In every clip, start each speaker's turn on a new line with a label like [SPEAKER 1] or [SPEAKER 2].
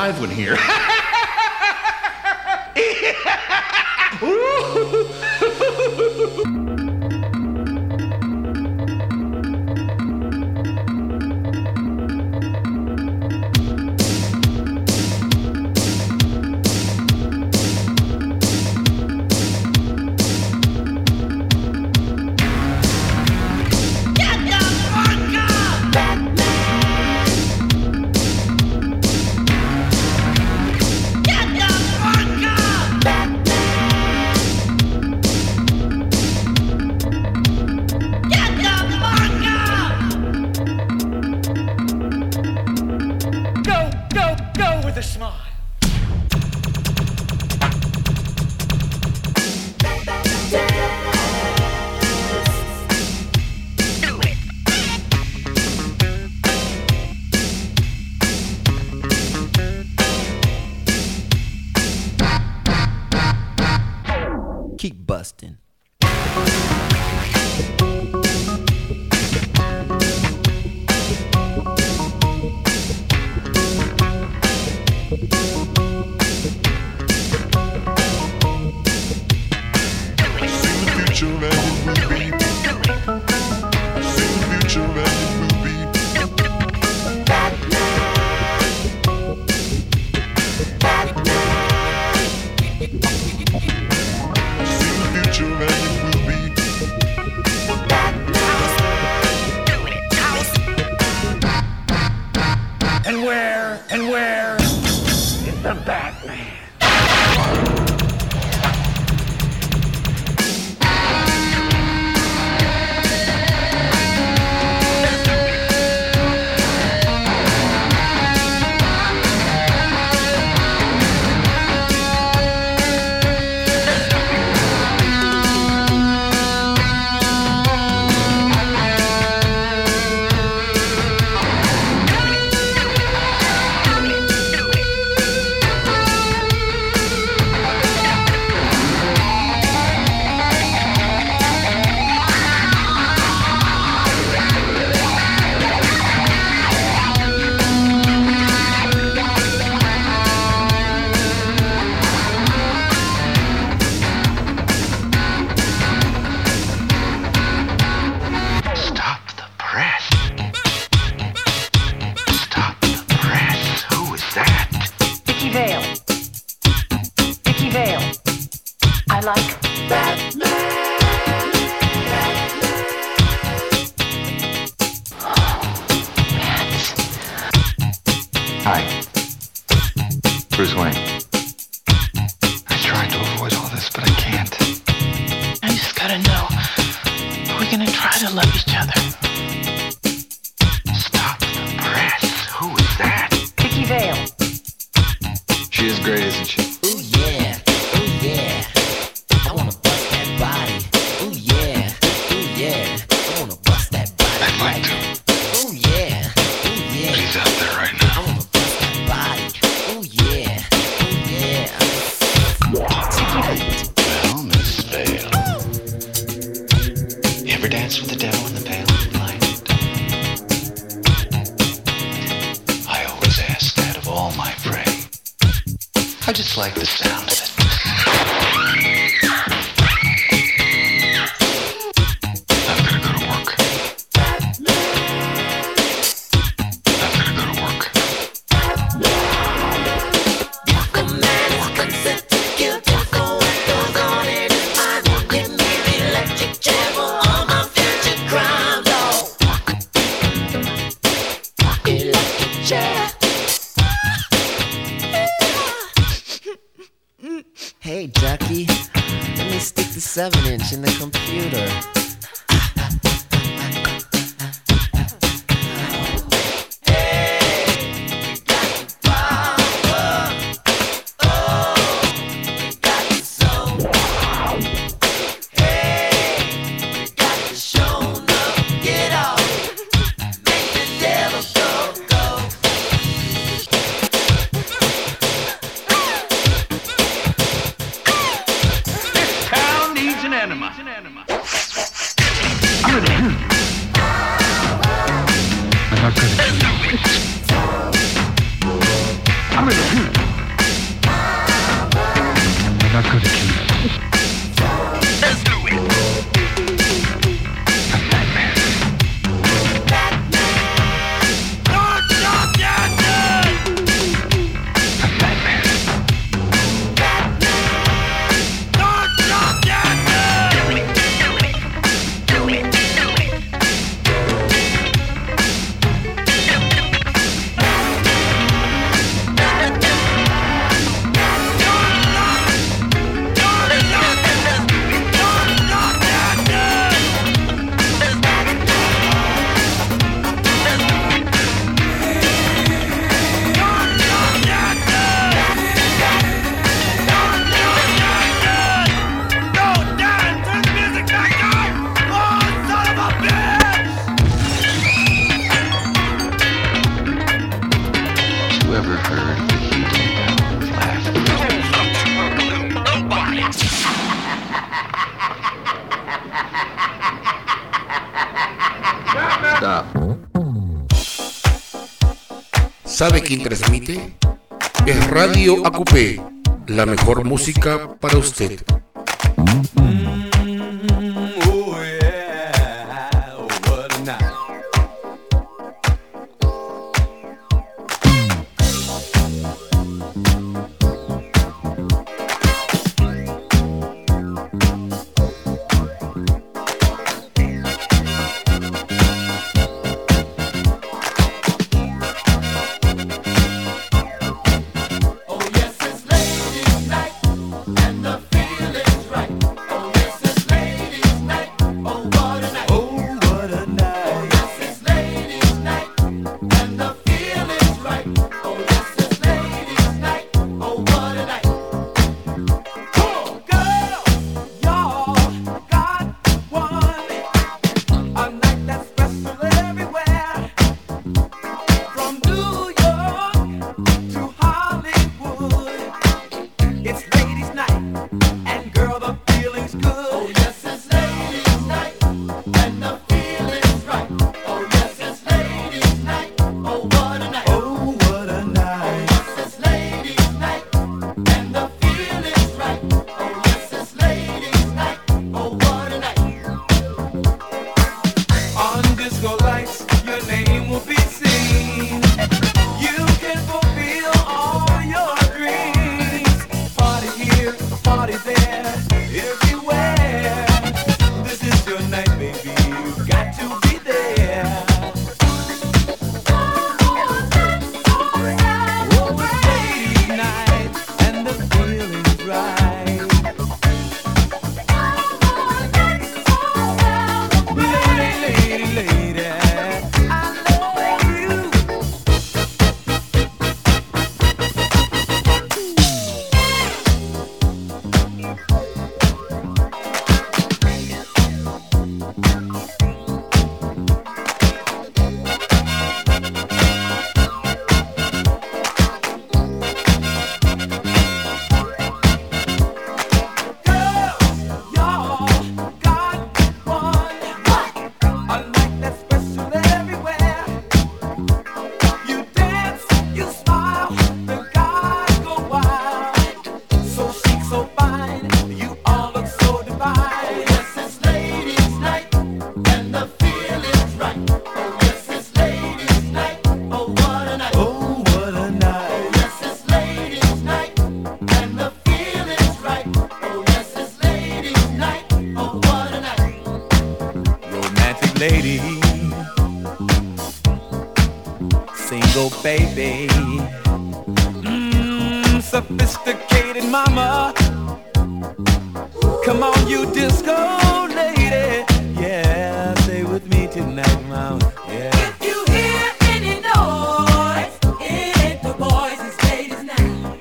[SPEAKER 1] live one here.
[SPEAKER 2] Keep busting.
[SPEAKER 3] And where is the Batman?
[SPEAKER 4] I like Batman.
[SPEAKER 5] Hi. Bruce Wayne. I tried to avoid all this, but I can't.
[SPEAKER 4] I just gotta know, are we gonna try to love each other?
[SPEAKER 5] Stop the press. Who is that?
[SPEAKER 4] Vicky Vale.
[SPEAKER 5] She is great, isn't she?
[SPEAKER 2] Ooh yeah, ooh yeah. I wanna bust that body. Ooh yeah, I wanna bust that body.
[SPEAKER 5] I'd like to.
[SPEAKER 2] Ooh yeah,
[SPEAKER 5] But he's out there right
[SPEAKER 2] I
[SPEAKER 5] now.
[SPEAKER 2] wanna bust that body. Ooh yeah.
[SPEAKER 5] Well, Miss Vale. You ever danced with the devil in the pale moonlight? I always ask that of all my prey. I just like the sound of it. I've gotta go to work.
[SPEAKER 2] Hey, Ducky, let me stick the 7-inch in the computer.
[SPEAKER 3] I'm gonna
[SPEAKER 5] ever heard the healing sound of laughter?
[SPEAKER 1] Stop. ¿Sabe quién transmite? Es Radio AQP, la mejor música para usted.
[SPEAKER 6] Sophisticated mama, come on you disco lady, yeah, stay with me tonight, mama, yeah.
[SPEAKER 7] If you hear any noise, it ain't the boys, it's ladies night.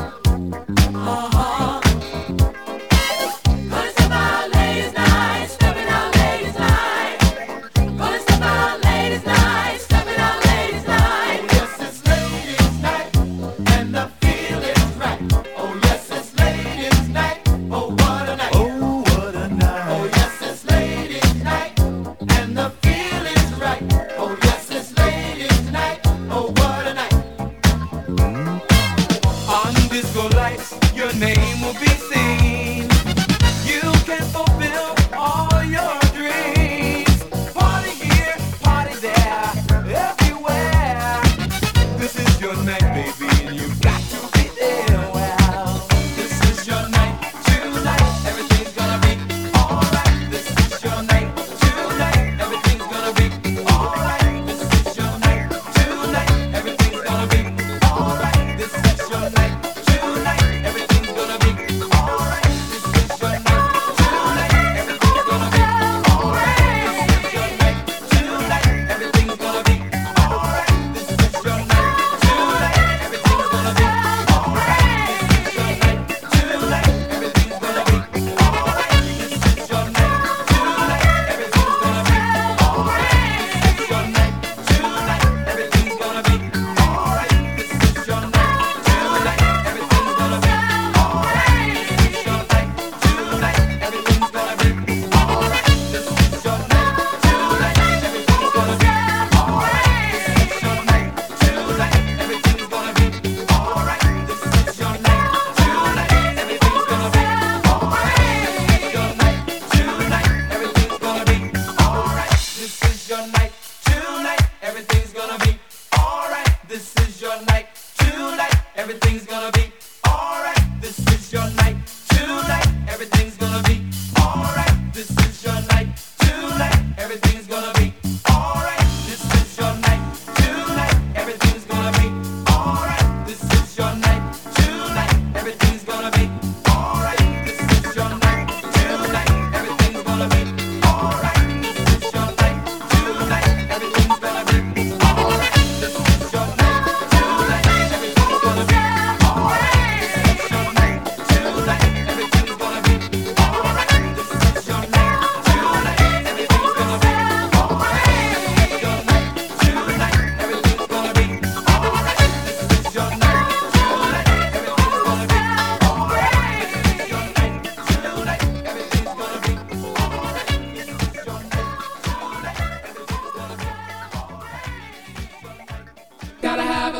[SPEAKER 7] Gonna step out ladies night, stepping out ladies night. Gonna step out ladies night, stepping out ladies night.
[SPEAKER 6] Yes, it's ladies night, and the feeling's right. Oh yes, it's ladies night, oh what a night. Oh what a night. Oh yes, it's ladies night, and the feeling's right.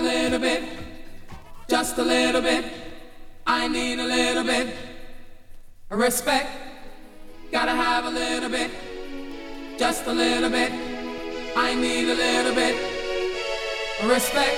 [SPEAKER 7] little bit, just a little bit. I need a little bit of respect. Gotta have a little bit, just a little bit. I need a little bit of respect.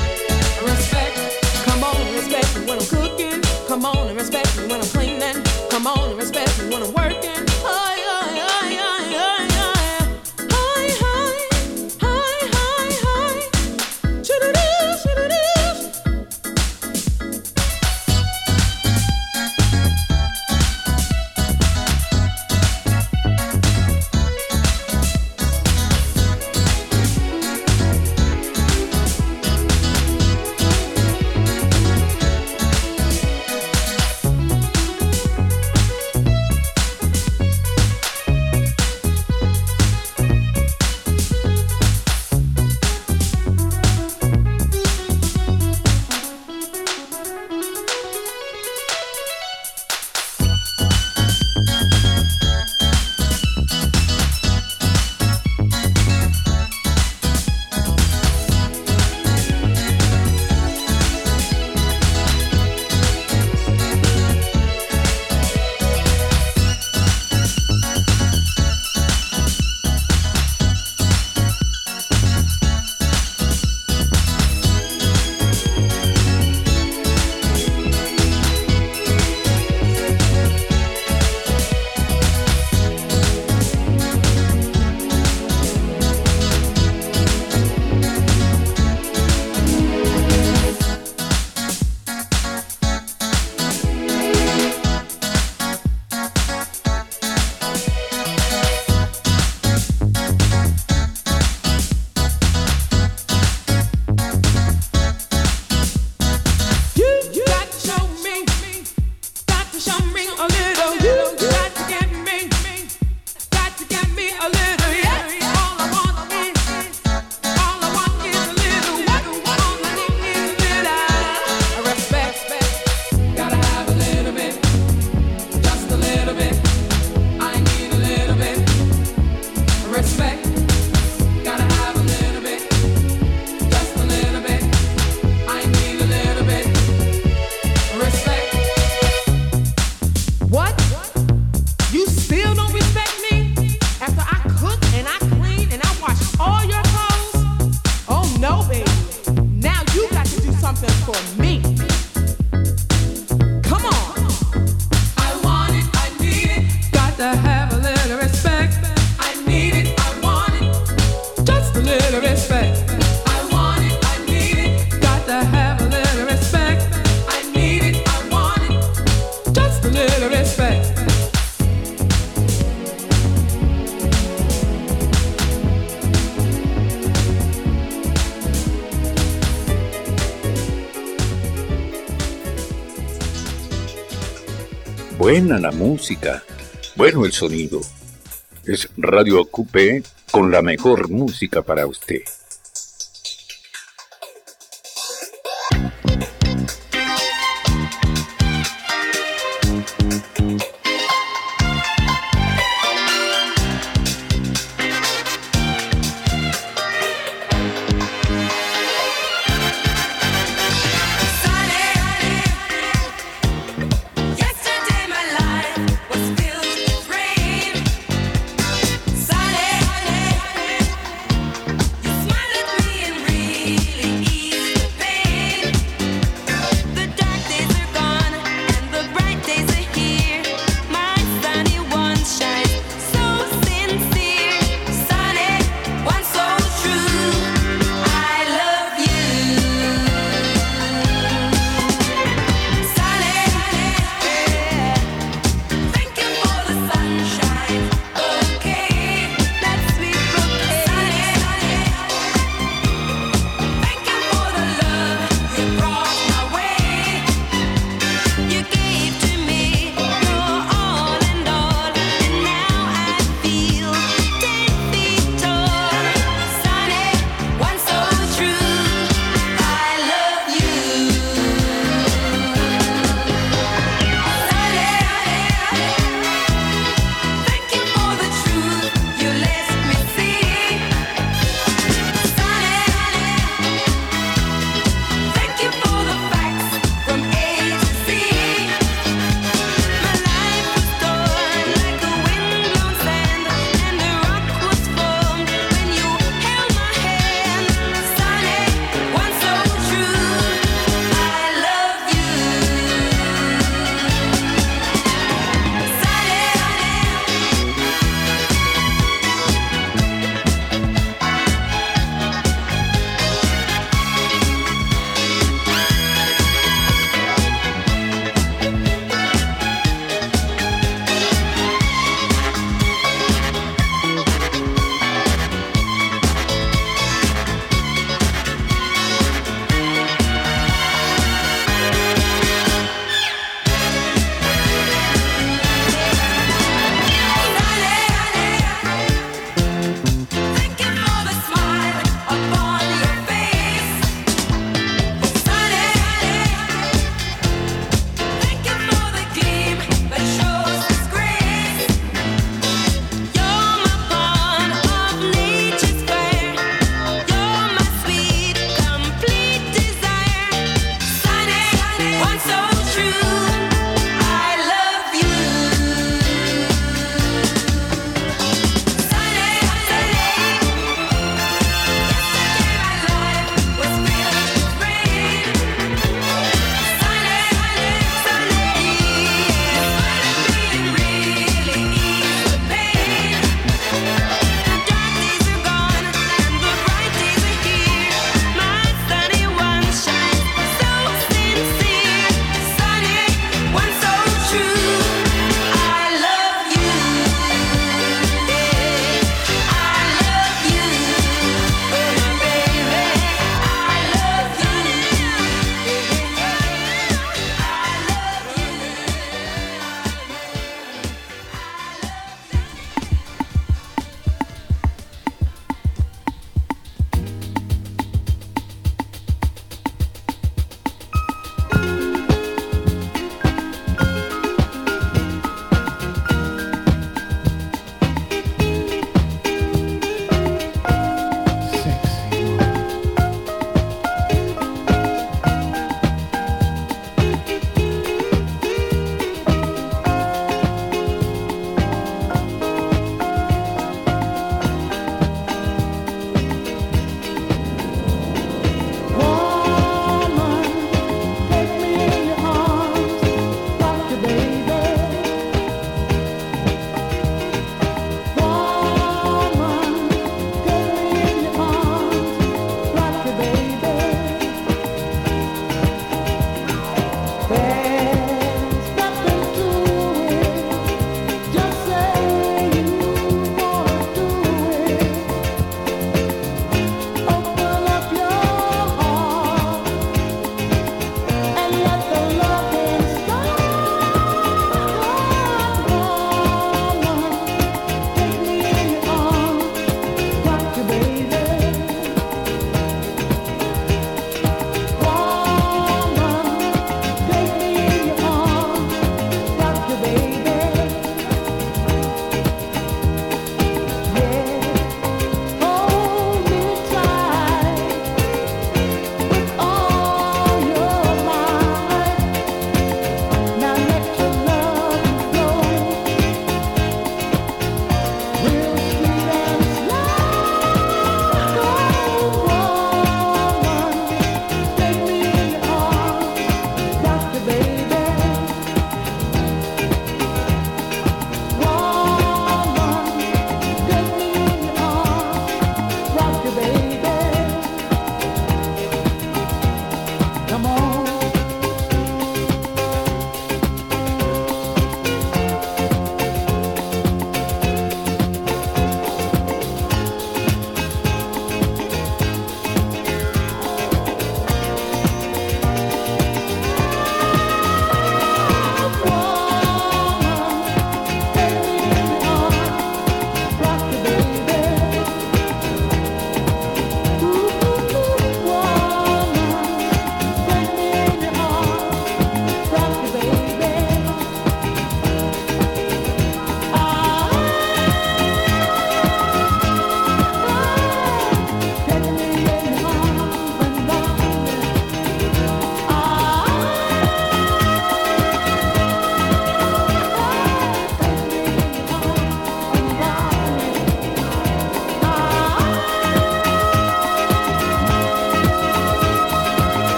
[SPEAKER 7] Come on and respect me when I'm cleaning. little respect. I want it, I need it. Got to have a little respect. I need it, I want it. Just a little respect.
[SPEAKER 8] Buena la música, bueno el sonido. Es Radio Coupé con la mejor música para usted.
[SPEAKER 6] Smile.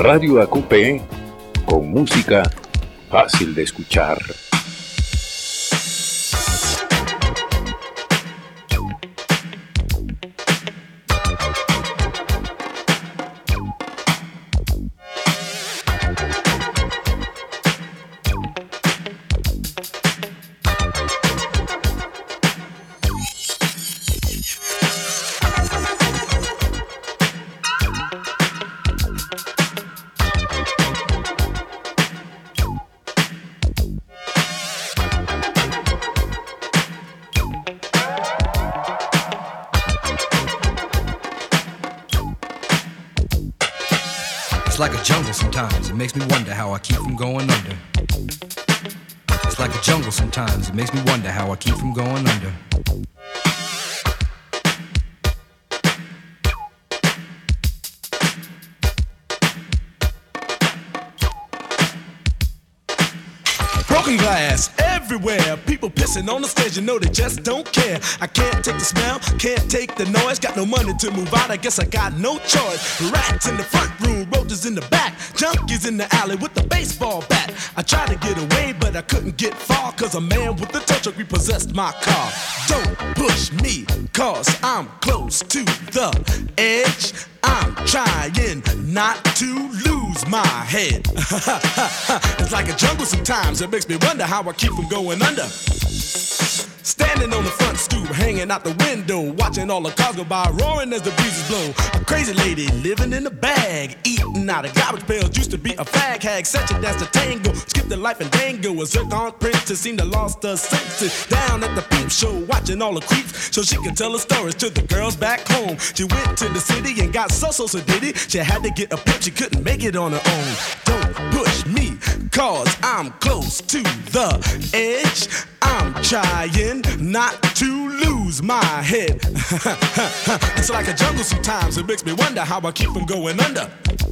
[SPEAKER 8] Radio AQP con música fácil de escuchar.
[SPEAKER 9] It's like a jungle sometimes, it makes me wonder how I keep from going under. It's like a jungle sometimes, it makes me wonder how I keep from going under.
[SPEAKER 10] Broken glass everywhere, people pissing on the stage, you know they just don't care. I can't take the smell, can't take the noise, got no money to move out, I guess I got no choice. Rats in the front room, roaches in the back, junkies in the alley with the baseball bat. I tried to get away, but I couldn't get far, cause a man with a tow truck repossessed my car. Don't push me, cause I'm close to the edge. I'm trying not to lose my head. It's like a jungle sometimes, it makes me wonder how I keep from going under. Standing on the front stoop, hanging out the window, watching all the cars go by, roaring as the breezes blow. A crazy lady living in a bag, eating out of garbage pails, used to be a fag hag, such a dance to tango, skipped the life and dango. A zircon princess seemed to lost her senses, down at the peep show, watching all the creeps, so she could tell her stories to the girls back home. She went to the city and got so did it. She had to get a pimp, she couldn't make it on her own. Don't push me, cause I'm close to the edge. I'm trying not to lose my head. It's like a jungle sometimes, it makes me wonder how I keep from going under.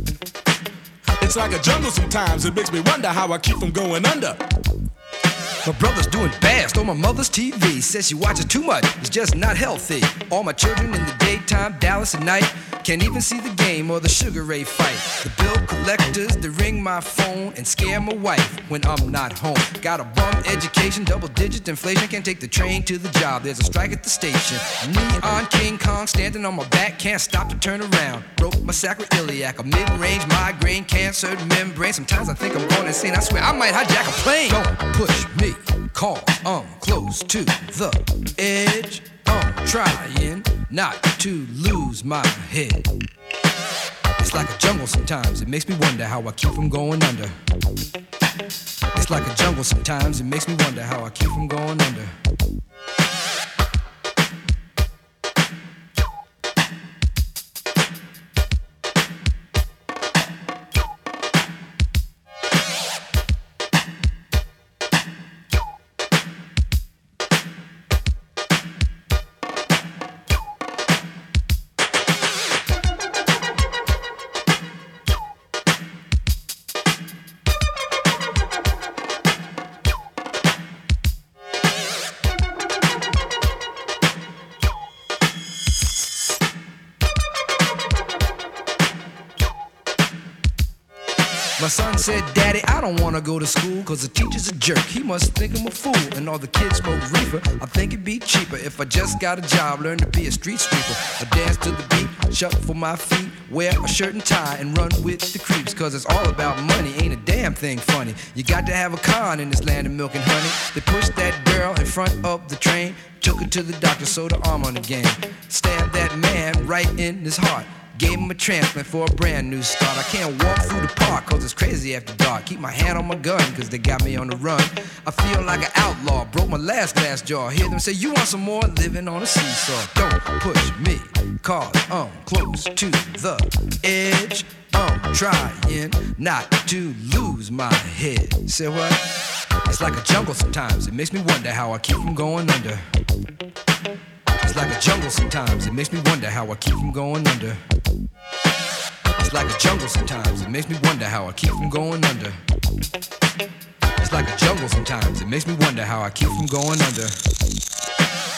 [SPEAKER 10] It's like a jungle sometimes, it makes me wonder how I keep from going under.
[SPEAKER 9] My brother's doing bad, stole my mother's TV. Says she watches too much, it's just not healthy. All my children in the daytime, Dallas at night. Can't even see the game or the Sugar Ray fight. The bill collectors, they ring my phone and scare my wife when I'm not home. Got a bum education, double-digit inflation. Can't take the train to the job, there's a strike at the station. Neon King Kong standing on my back, can't stop to turn around. Broke my sacroiliac, a mid-range migraine, cancer membrane. Sometimes I think I'm going insane, I swear I might hijack a plane. Don't push me, cause I'm close to the edge. I'm trying not to lose my head. It's like a jungle sometimes, it makes me wonder how I keep from going under. It's like a jungle sometimes, it makes me wonder how I keep from going under. My son said, Daddy, I don't wanna go to school, cause the teacher's a jerk, he must think I'm a fool. And all the kids smoke reefer, I think it'd be cheaper if I just got a job, learn to be a street sweeper. I dance to the beat, shuffle my feet, wear a shirt and tie, and run with the creeps. Cause it's all about money, ain't a damn thing funny. You got to have a con in this land of milk and honey. They pushed that girl in front of the train, took her to the doctor, sewed her arm on again. Stabbed that man right in his heart, gave him a transplant for a brand new start. I can't walk through the park cause it's crazy after dark. Keep my hand on my gun cause they got me on the run. I feel like an outlaw, broke my last glass jaw. Hear them say, you want some more? Living on a seesaw. Don't push me cause I'm close to the edge. I'm trying not to lose my head. Say what? It's like a jungle sometimes, it makes me wonder how I keep from going under. It's like a jungle sometimes, it makes me wonder how I keep from going under. It's like a jungle sometimes, it makes me wonder how I keep from going under. It's like a jungle sometimes, it makes me wonder how I keep from going under.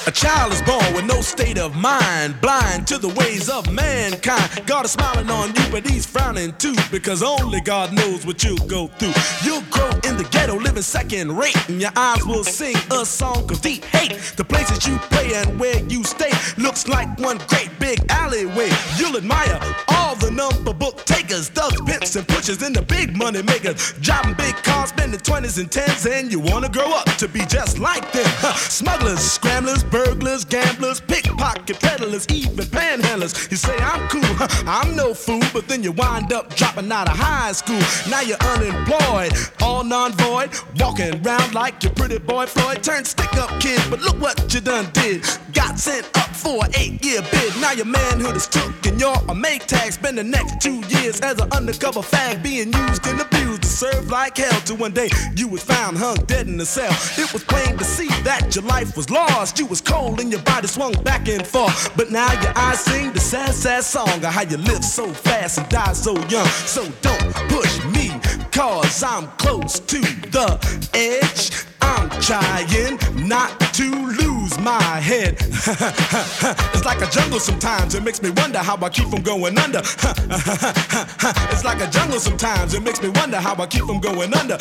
[SPEAKER 10] A child is born with no state of mind, blind to the ways of mankind. God is smiling on you, but he's frowning too, because only God knows what you'll go through. You'll grow in the ghetto, living second rate, and your eyes will sing a song of deep hate. The places you play and where you stay looks like one great big alleyway. You'll admire all the number book takers, thugs, pimps, and pushers, and the big money makers, driving big cars, spending 20s and 10s, and you wanna grow up to be just like them. Smugglers, scramblers, burglars, gamblers, pickpocket peddlers, even panhandlers. You say I'm cool, I'm no fool, but then you wind up dropping out of high school. Now you're unemployed, all non-void, walking around like your pretty boy Floyd. Turned stick-up kid, but look what you done did. Got sent up for an 8-year bid. Now your manhood is took and you're a make tag. Spend the next 2 years as an undercover fag, being used and abused to serve like hell. Till one day you was found hung dead in a cell. It was plain to see that your life was lost. You was cold and your body swung back and forth. But now your eyes sing the sad, sad song of how you live so fast and die so young. So don't push me, cause I'm close to the edge. I'm trying not to lose my head. It's like a jungle sometimes, it makes me wonder how I keep from going under. It's like a jungle sometimes, it makes me wonder how I keep from going under.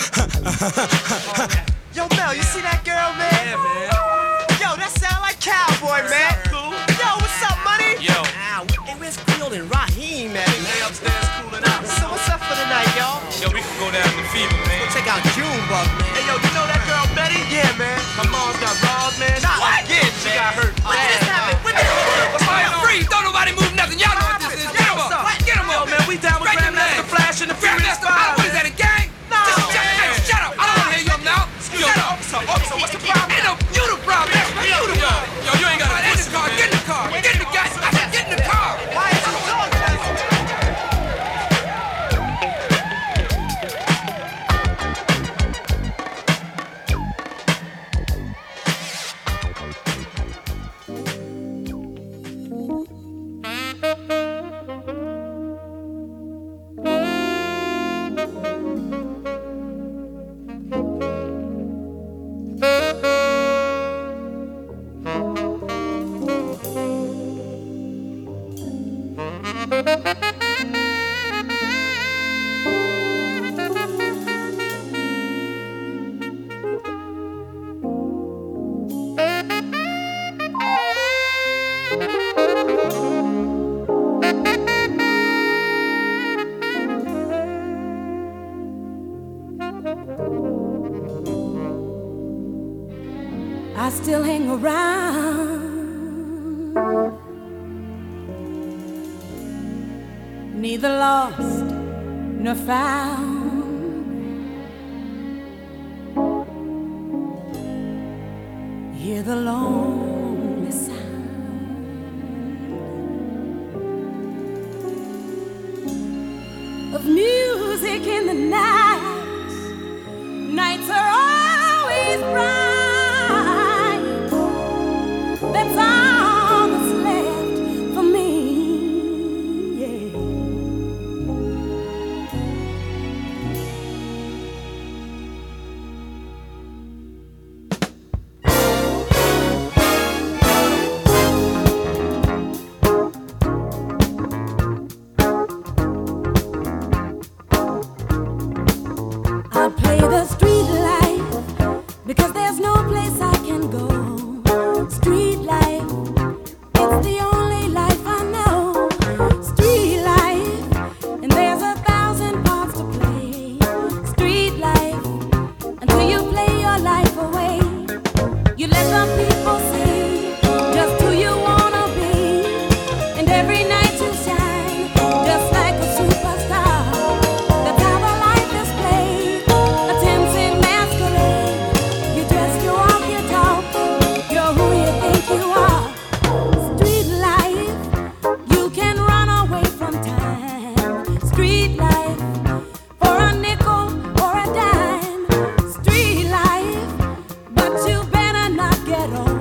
[SPEAKER 11] Yo, Mel, you see that girl, man?
[SPEAKER 10] Yeah, man.
[SPEAKER 11] Yo, that sound like Cowboy, man.
[SPEAKER 10] Cool.
[SPEAKER 11] Yo, what's up, money?
[SPEAKER 10] Yo.
[SPEAKER 11] Ow, hey, where's Field and Raheem, man?
[SPEAKER 10] They upstairs cooling out.
[SPEAKER 11] So what's up for the night, y'all?
[SPEAKER 10] Yo, we can go down to Fever, man.
[SPEAKER 11] Go check out Junebug, man.
[SPEAKER 10] Hey, yo, you know that girl Betty?
[SPEAKER 11] Yeah, man.
[SPEAKER 10] Her mom's got robbed, man.
[SPEAKER 11] Not
[SPEAKER 10] What?
[SPEAKER 11] again,
[SPEAKER 10] She
[SPEAKER 11] man.
[SPEAKER 10] got hurt.
[SPEAKER 11] When did this happen? When did this happen?
[SPEAKER 10] What's going on?
[SPEAKER 12] Freeze! Don't nobody move nothing. Y'all know what this is. Get him up. Get him up.
[SPEAKER 10] Yo, man, we down with Grandmaster Flash and the Furious Five.
[SPEAKER 12] What is that, a gang?
[SPEAKER 11] No.
[SPEAKER 12] Just shut up. I don't want to hear you now. Shut up.
[SPEAKER 10] Officer, what's the problem?
[SPEAKER 12] Ain't no you the problem. That's right. You the problem.
[SPEAKER 10] Yo, you ain't got a
[SPEAKER 12] Get in the car. Get in the car. Get in the gas. I said get in the car.
[SPEAKER 11] Why is you talking that?
[SPEAKER 13] I still hang around, neither lost nor found. Hear the lonely sound of music in the night. Nights are always bright. That's all that's left for me, yeah. I'll play the street life because there's no place I can go. Street life, it's the only life I know. Street life, and there's 1,000 parts to play. Street life, until you play your life away. You let the people see just who you wanna be, and every night you shine just like a superstar. That's how the life is played, a tempting masquerade. You dress, you walk, you talk, you're who you think you are. Street life, you can run away from time. Street life, for a nickel or a dime. Street life, but you better not get old.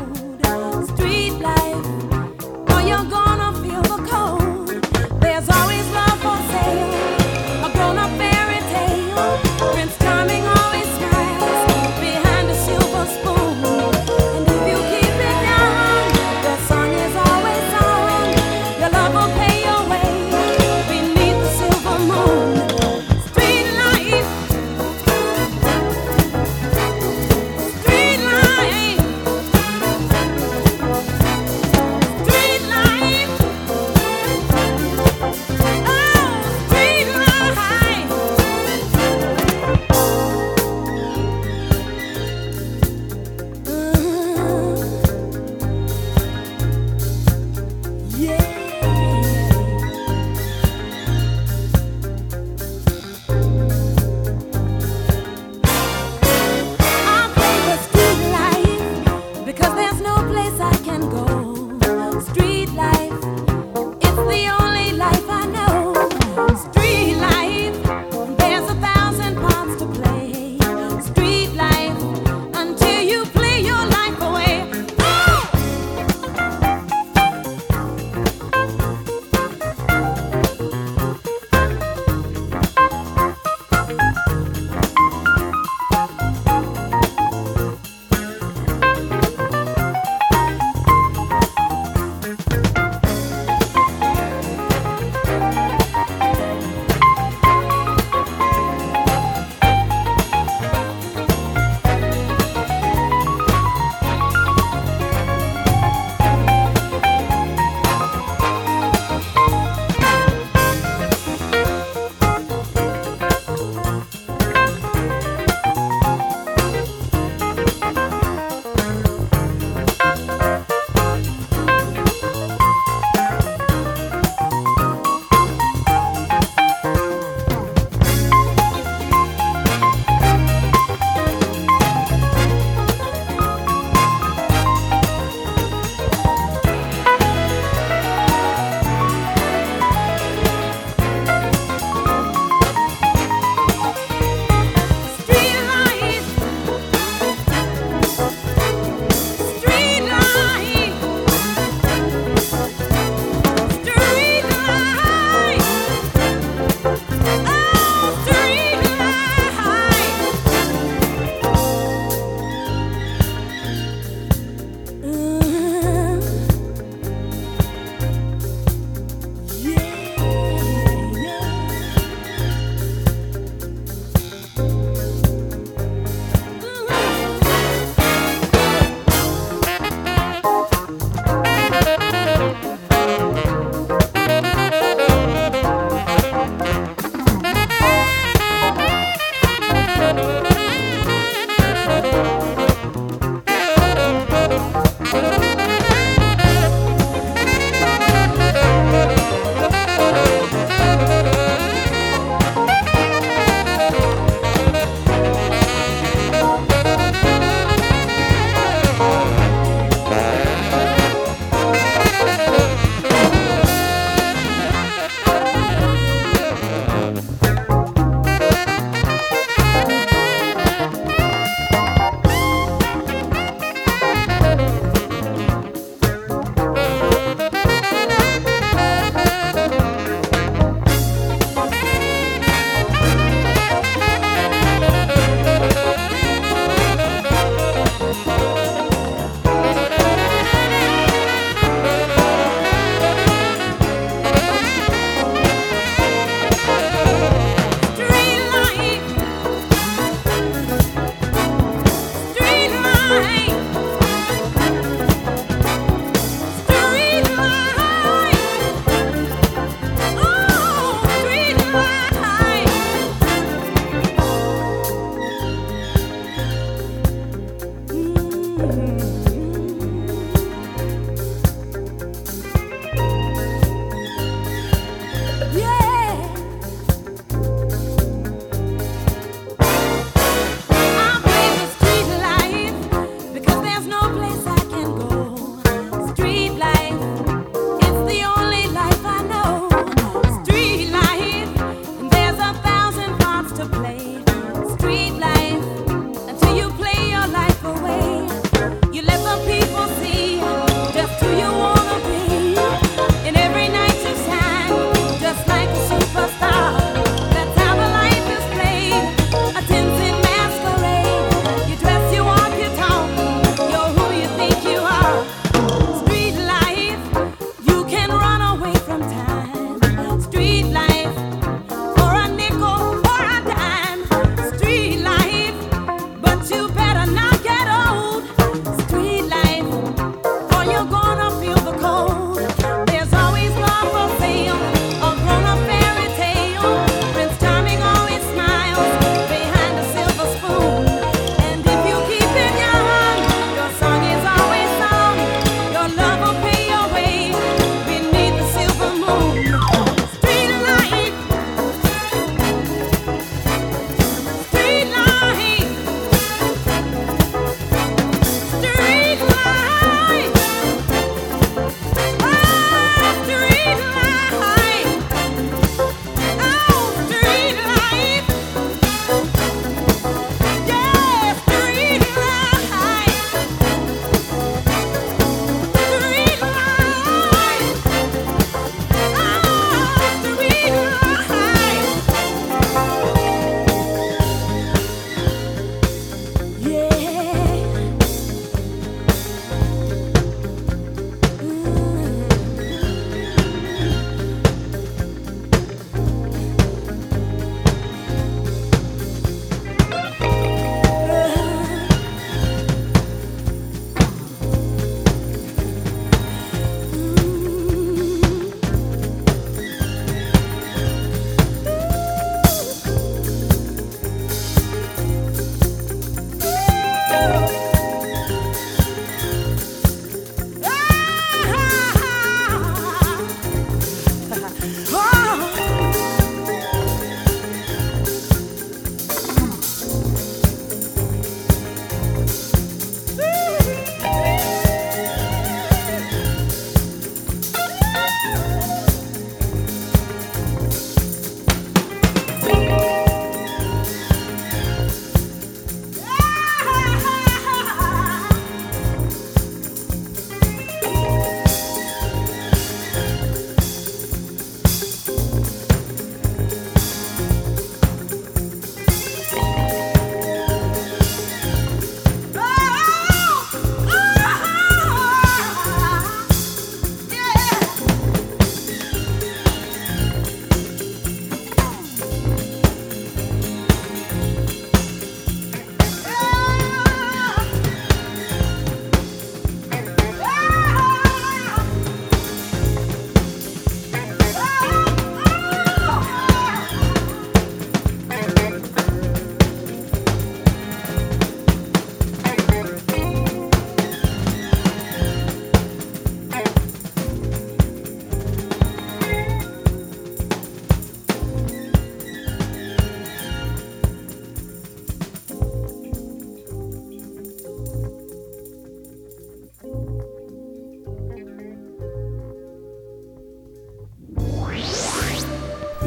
[SPEAKER 13] place I can go. Street life, it's the only life I know. Street life, there's 1,000 parts to play. Street life, until you play your life away.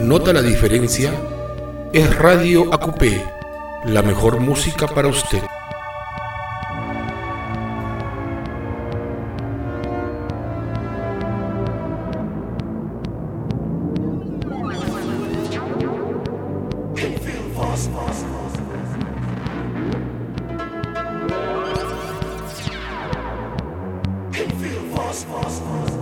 [SPEAKER 1] ¿Nota la diferencia? Es Radio AQP, la mejor música para usted.
[SPEAKER 6] Feel